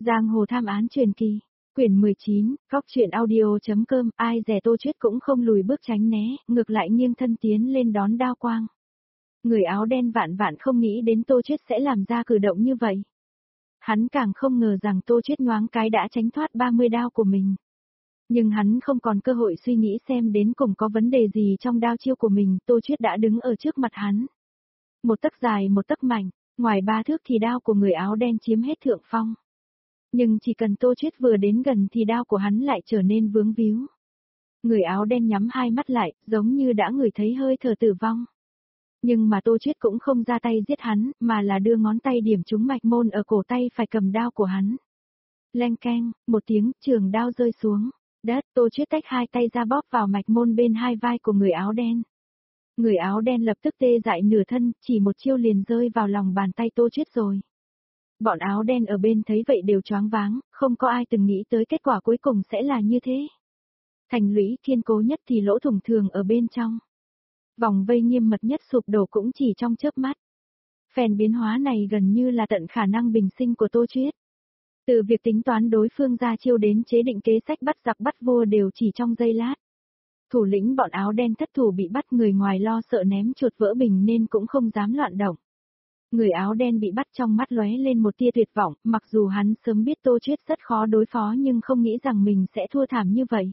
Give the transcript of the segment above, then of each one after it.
Giang hồ tham án truyền kỳ, quyển 19, góc truyện audio.com, ai dè Tô Chuyết cũng không lùi bước tránh né, ngược lại nghiêng thân tiến lên đón đao quang. Người áo đen vạn vạn không nghĩ đến Tô Chuyết sẽ làm ra cử động như vậy. Hắn càng không ngờ rằng Tô Chuyết nhoáng cái đã tránh thoát 30 đao của mình. Nhưng hắn không còn cơ hội suy nghĩ xem đến cùng có vấn đề gì trong đao chiêu của mình, Tô Chuyết đã đứng ở trước mặt hắn. Một tấc dài một tấc mảnh, ngoài 3 thước thì đao của người áo đen chiếm hết thượng phong. Nhưng chỉ cần Tô Chuyết vừa đến gần thì đao của hắn lại trở nên vướng víu. Người áo đen nhắm hai mắt lại, giống như đã ngửi thấy hơi thở tử vong. Nhưng mà Tô Chuyết cũng không ra tay giết hắn, mà là đưa ngón tay điểm trúng mạch môn ở cổ tay phải cầm đao của hắn. Leng keng, một tiếng, trường đao rơi xuống đất, Tô Chuyết tách hai tay ra bóp vào mạch môn bên hai vai của người áo đen. Người áo đen lập tức tê dại nửa thân, chỉ một chiêu liền rơi vào lòng bàn tay Tô Chuyết rồi. Bọn áo đen ở bên thấy vậy đều choáng váng, không có ai từng nghĩ tới kết quả cuối cùng sẽ là như thế. Thành lũy kiên cố nhất thì lỗ thủng thường ở bên trong. Vòng vây nghiêm mật nhất sụp đổ cũng chỉ trong chớp mắt. Phen biến hóa này gần như là tận khả năng bình sinh của Tô Chuyết. Từ việc tính toán đối phương ra chiêu đến chế định kế sách bắt giặc bắt vua đều chỉ trong giây lát. Thủ lĩnh bọn áo đen thất thủ bị bắt, người ngoài lo sợ ném chuột vỡ bình nên cũng không dám loạn động. Người áo đen bị bắt trong mắt lóe lên một tia tuyệt vọng, mặc dù hắn sớm biết Tô Chuyết rất khó đối phó nhưng không nghĩ rằng mình sẽ thua thảm như vậy.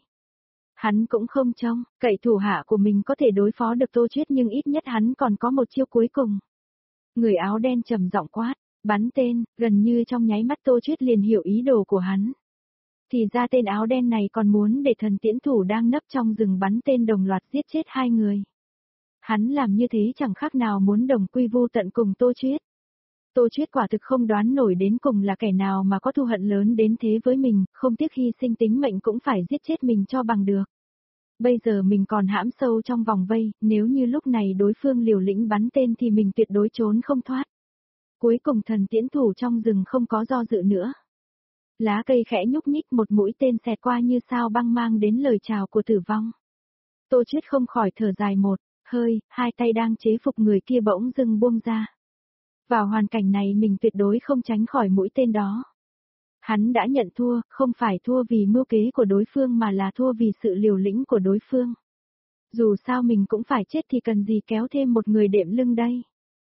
Hắn cũng không trông cậy thủ hạ của mình có thể đối phó được Tô Chuyết, nhưng ít nhất hắn còn có một chiêu cuối cùng. Người áo đen trầm giọng quát, bắn tên, gần như trong nháy mắt Tô Chuyết liền hiểu ý đồ của hắn. Thì ra tên áo đen này còn muốn để thần tiễn thủ đang nấp trong rừng bắn tên đồng loạt giết chết hai người. Hắn làm như thế chẳng khác nào muốn đồng quy vu tận cùng Tô Chuyết. Tô Chuyết quả thực không đoán nổi đến cùng là kẻ nào mà có thù hận lớn đến thế với mình, không tiếc hy sinh tính mệnh cũng phải giết chết mình cho bằng được. Bây giờ mình còn hãm sâu trong vòng vây, nếu như lúc này đối phương liều lĩnh bắn tên thì mình tuyệt đối trốn không thoát. Cuối cùng thần tiễn thủ trong rừng không có do dự nữa. Lá cây khẽ nhúc nhích, một mũi tên xẹt qua như sao băng mang đến lời chào của tử vong. Tô Chuyết không khỏi thở dài một hơi, hai tay đang chế phục người kia bỗng dưng buông ra. Vào hoàn cảnh này mình tuyệt đối không tránh khỏi mũi tên đó. Hắn đã nhận thua, không phải thua vì mưu kế của đối phương mà là thua vì sự liều lĩnh của đối phương. Dù sao mình cũng phải chết thì cần gì kéo thêm một người đệm lưng đây.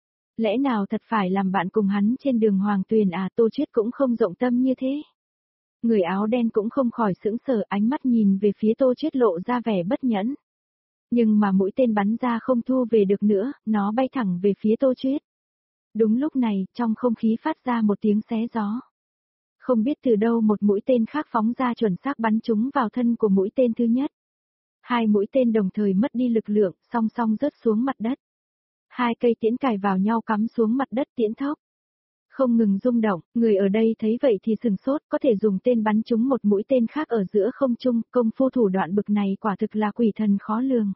Lẽ nào thật phải làm bạn cùng hắn trên đường hoàng tuyền à? Tô Chuyết cũng không rộng tâm như thế. Người áo đen cũng không khỏi sững sờ, ánh mắt nhìn về phía Tô Chuyết lộ ra vẻ bất nhẫn. Nhưng mà mũi tên bắn ra không thu về được nữa, nó bay thẳng về phía Tô Chuyết. Đúng lúc này, trong không khí phát ra một tiếng xé gió. Không biết từ đâu một mũi tên khác phóng ra chuẩn xác bắn trúng vào thân của mũi tên thứ nhất. Hai mũi tên đồng thời mất đi lực lượng, song song rớt xuống mặt đất. Hai cây tiễn cài vào nhau cắm xuống mặt đất, tiễn thốc không ngừng rung động, người ở đây thấy vậy thì sừng sốt, có thể dùng tên bắn trúng một mũi tên khác ở giữa không trung, công phu thủ đoạn bực này quả thực là quỷ thần khó lường.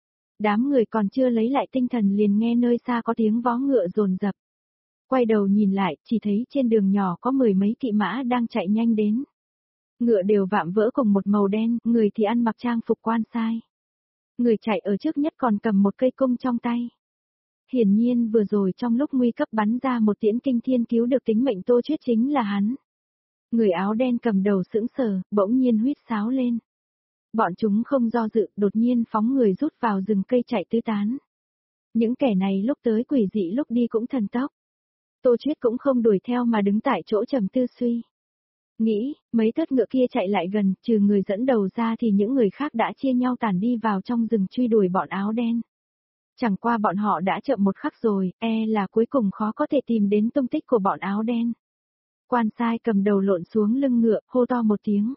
Đám người còn chưa lấy lại tinh thần liền nghe nơi xa có tiếng vó ngựa dồn dập. Quay đầu nhìn lại, chỉ thấy trên đường nhỏ có mười mấy kỵ mã đang chạy nhanh đến. Ngựa đều vạm vỡ cùng một màu đen, người thì ăn mặc trang phục quan sai. Người chạy ở trước nhất còn cầm một cây cung trong tay. Hiển nhiên vừa rồi trong lúc nguy cấp bắn ra một tiễn kinh thiên cứu được tính mệnh Tô Chuyết chính là hắn. Người áo đen cầm đầu sững sờ, bỗng nhiên huýt sáo lên. Bọn chúng không do dự, đột nhiên phóng người rút vào rừng cây chạy tứ tán. Những kẻ này lúc tới quỷ dị lúc đi cũng thần tốc. Tô Chuyết cũng không đuổi theo mà đứng tại chỗ trầm tư suy. Nghĩ, mấy thớt ngựa kia chạy lại gần, trừ người dẫn đầu ra thì những người khác đã chia nhau tản đi vào trong rừng truy đuổi bọn áo đen. Chẳng qua bọn họ đã chậm một khắc rồi, là cuối cùng khó có thể tìm đến tung tích của bọn áo đen. Quan sai cầm đầu lộn xuống lưng ngựa, hô to một tiếng.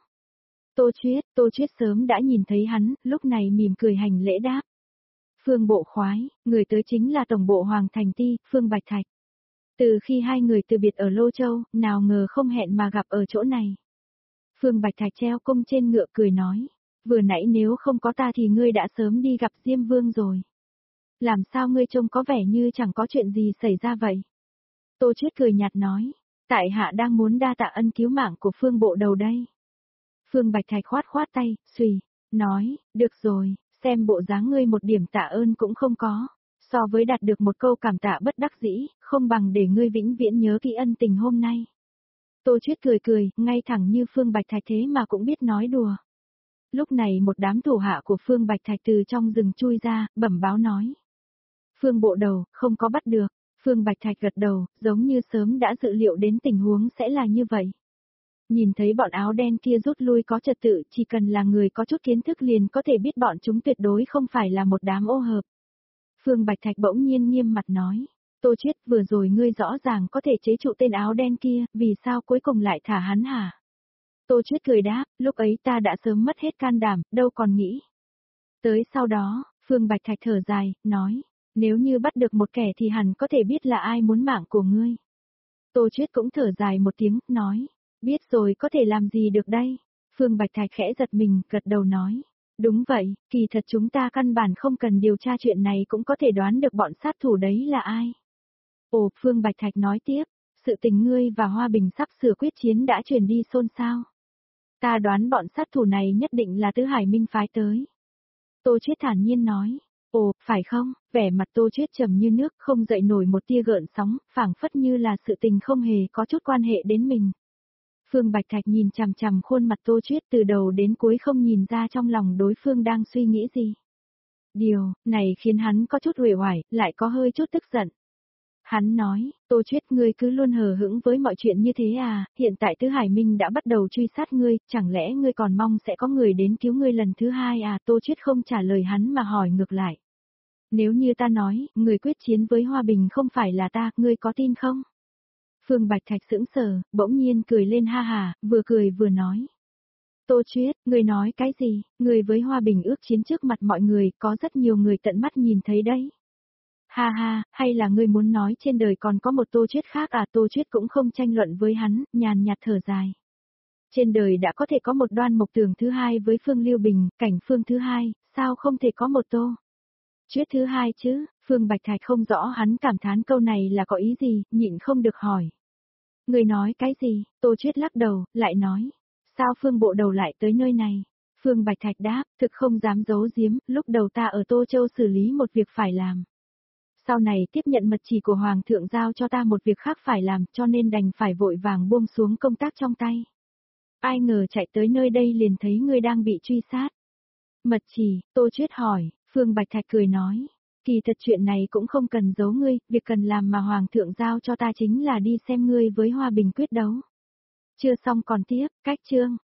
Tô Chuyết sớm đã nhìn thấy hắn, lúc này mỉm cười hành lễ đáp. Phương Bộ khoái, người tới chính là tổng bộ Hoàng Thành Ti, Phương Bạch Thạch. Từ khi hai người từ biệt ở Lô Châu, nào ngờ không hẹn mà gặp ở chỗ này. Phương Bạch Thạch treo cung trên ngựa cười nói, vừa nãy nếu không có ta thì ngươi đã sớm đi gặp Diêm Vương rồi. Làm sao ngươi trông có vẻ như chẳng có chuyện gì xảy ra vậy? Tô Chuyết cười nhạt nói, tại hạ đang muốn đa tạ ân cứu mạng của Phương Bộ đầu đây. Phương Bạch Thạch khoát khoát tay, xuỳ, nói, được rồi, xem bộ dáng ngươi một điểm tạ ơn cũng không có. So với đạt được một câu cảm tạ bất đắc dĩ, không bằng để ngươi vĩnh viễn nhớ kỹ ân tình hôm nay. Tô Chuyết cười cười, ngay thẳng như Phương Bạch Thạch thế mà cũng biết nói đùa. Lúc này một đám thủ hạ của Phương Bạch Thạch từ trong rừng chui ra, bẩm báo nói. Phương bộ đầu, không có bắt được. Phương Bạch Thạch gật đầu, giống như sớm đã dự liệu đến tình huống sẽ là như vậy. Nhìn thấy bọn áo đen kia rút lui có trật tự, chỉ cần là người có chút kiến thức liền có thể biết bọn chúng tuyệt đối không phải là một đám ô hợp. Phương Bạch Thạch bỗng nhiên nghiêm mặt nói. Tô Chiết, vừa rồi ngươi rõ ràng có thể chế trụ tên áo đen kia, vì sao cuối cùng lại thả hắn hả? Tô Chiết cười đáp, lúc ấy ta đã sớm mất hết can đảm, đâu còn nghĩ. Tới sau đó, Phương Bạch Thạch thở dài, nói, nếu như bắt được một kẻ thì hẳn có thể biết là ai muốn mạng của ngươi. Tô Chiết cũng thở dài một tiếng, nói, biết rồi có thể làm gì được đây? Phương Bạch Thạch khẽ giật mình, gật đầu nói, đúng vậy, kỳ thật chúng ta căn bản không cần điều tra chuyện này cũng có thể đoán được bọn sát thủ đấy là ai. Ồ, Phương Bạch Thạch nói tiếp, sự tình ngươi và Hoa Bình sắp sửa quyết chiến đã truyền đi xôn xao. Ta đoán bọn sát thủ này nhất định là Tứ Hải Minh phái tới. Tô Chiết thản nhiên nói, ồ, phải không, vẻ mặt Tô Chiết trầm như nước không dậy nổi một tia gợn sóng, phảng phất như là sự tình không hề có chút quan hệ đến mình. Phương Bạch Thạch nhìn chằm chằm khuôn mặt Tô Chiết từ đầu đến cuối không nhìn ra trong lòng đối phương đang suy nghĩ gì. Điều này khiến hắn có chút uể oải, lại có hơi chút tức giận. Hắn nói, Tô Chiết ngươi cứ luôn hờ hững với mọi chuyện như thế à, hiện tại Tứ Hải Minh đã bắt đầu truy sát ngươi, chẳng lẽ ngươi còn mong sẽ có người đến cứu ngươi lần thứ hai à? Tô Chiết không trả lời hắn mà hỏi ngược lại. Nếu như ta nói, người quyết chiến với Hoa Bình không phải là ta, ngươi có tin không? Phương Bạch Thạch sững sờ, bỗng nhiên cười lên ha hà, vừa cười vừa nói. Tô Chiết, ngươi nói cái gì, ngươi với Hoa Bình ước chiến trước mặt mọi người, có rất nhiều người tận mắt nhìn thấy đấy. Ha ha, hay là ngươi muốn nói trên đời còn có một Tô Chiết khác à? Tô Chiết cũng không tranh luận với hắn, nhàn nhạt thở dài. Trên đời đã có thể có một Đoan Mộc Tường thứ hai với Phương Lưu Bình, Cảnh Phương thứ hai, sao không thể có một Tô Chiết thứ hai chứ? Phương Bạch Thạch không rõ hắn cảm thán câu này là có ý gì, nhịn không được hỏi. Ngươi nói cái gì? Tô Chiết lắc đầu, lại nói. Sao Phương bộ đầu lại tới nơi này? Phương Bạch Thạch đáp, thực không dám giấu giếm, lúc đầu ta ở Tô Châu xử lý một việc phải làm. Sau này tiếp nhận mật chỉ của Hoàng thượng giao cho ta một việc khác phải làm cho nên đành phải vội vàng buông xuống công tác trong tay. Ai ngờ chạy tới nơi đây liền thấy ngươi đang bị truy sát. Mật chỉ, Tô Chiết hỏi, Phương Bạch Thạch cười nói. Kỳ thật chuyện này cũng không cần giấu ngươi, việc cần làm mà Hoàng thượng giao cho ta chính là đi xem ngươi với Hoa Bình quyết đấu. Chưa xong còn tiếp, cách chương.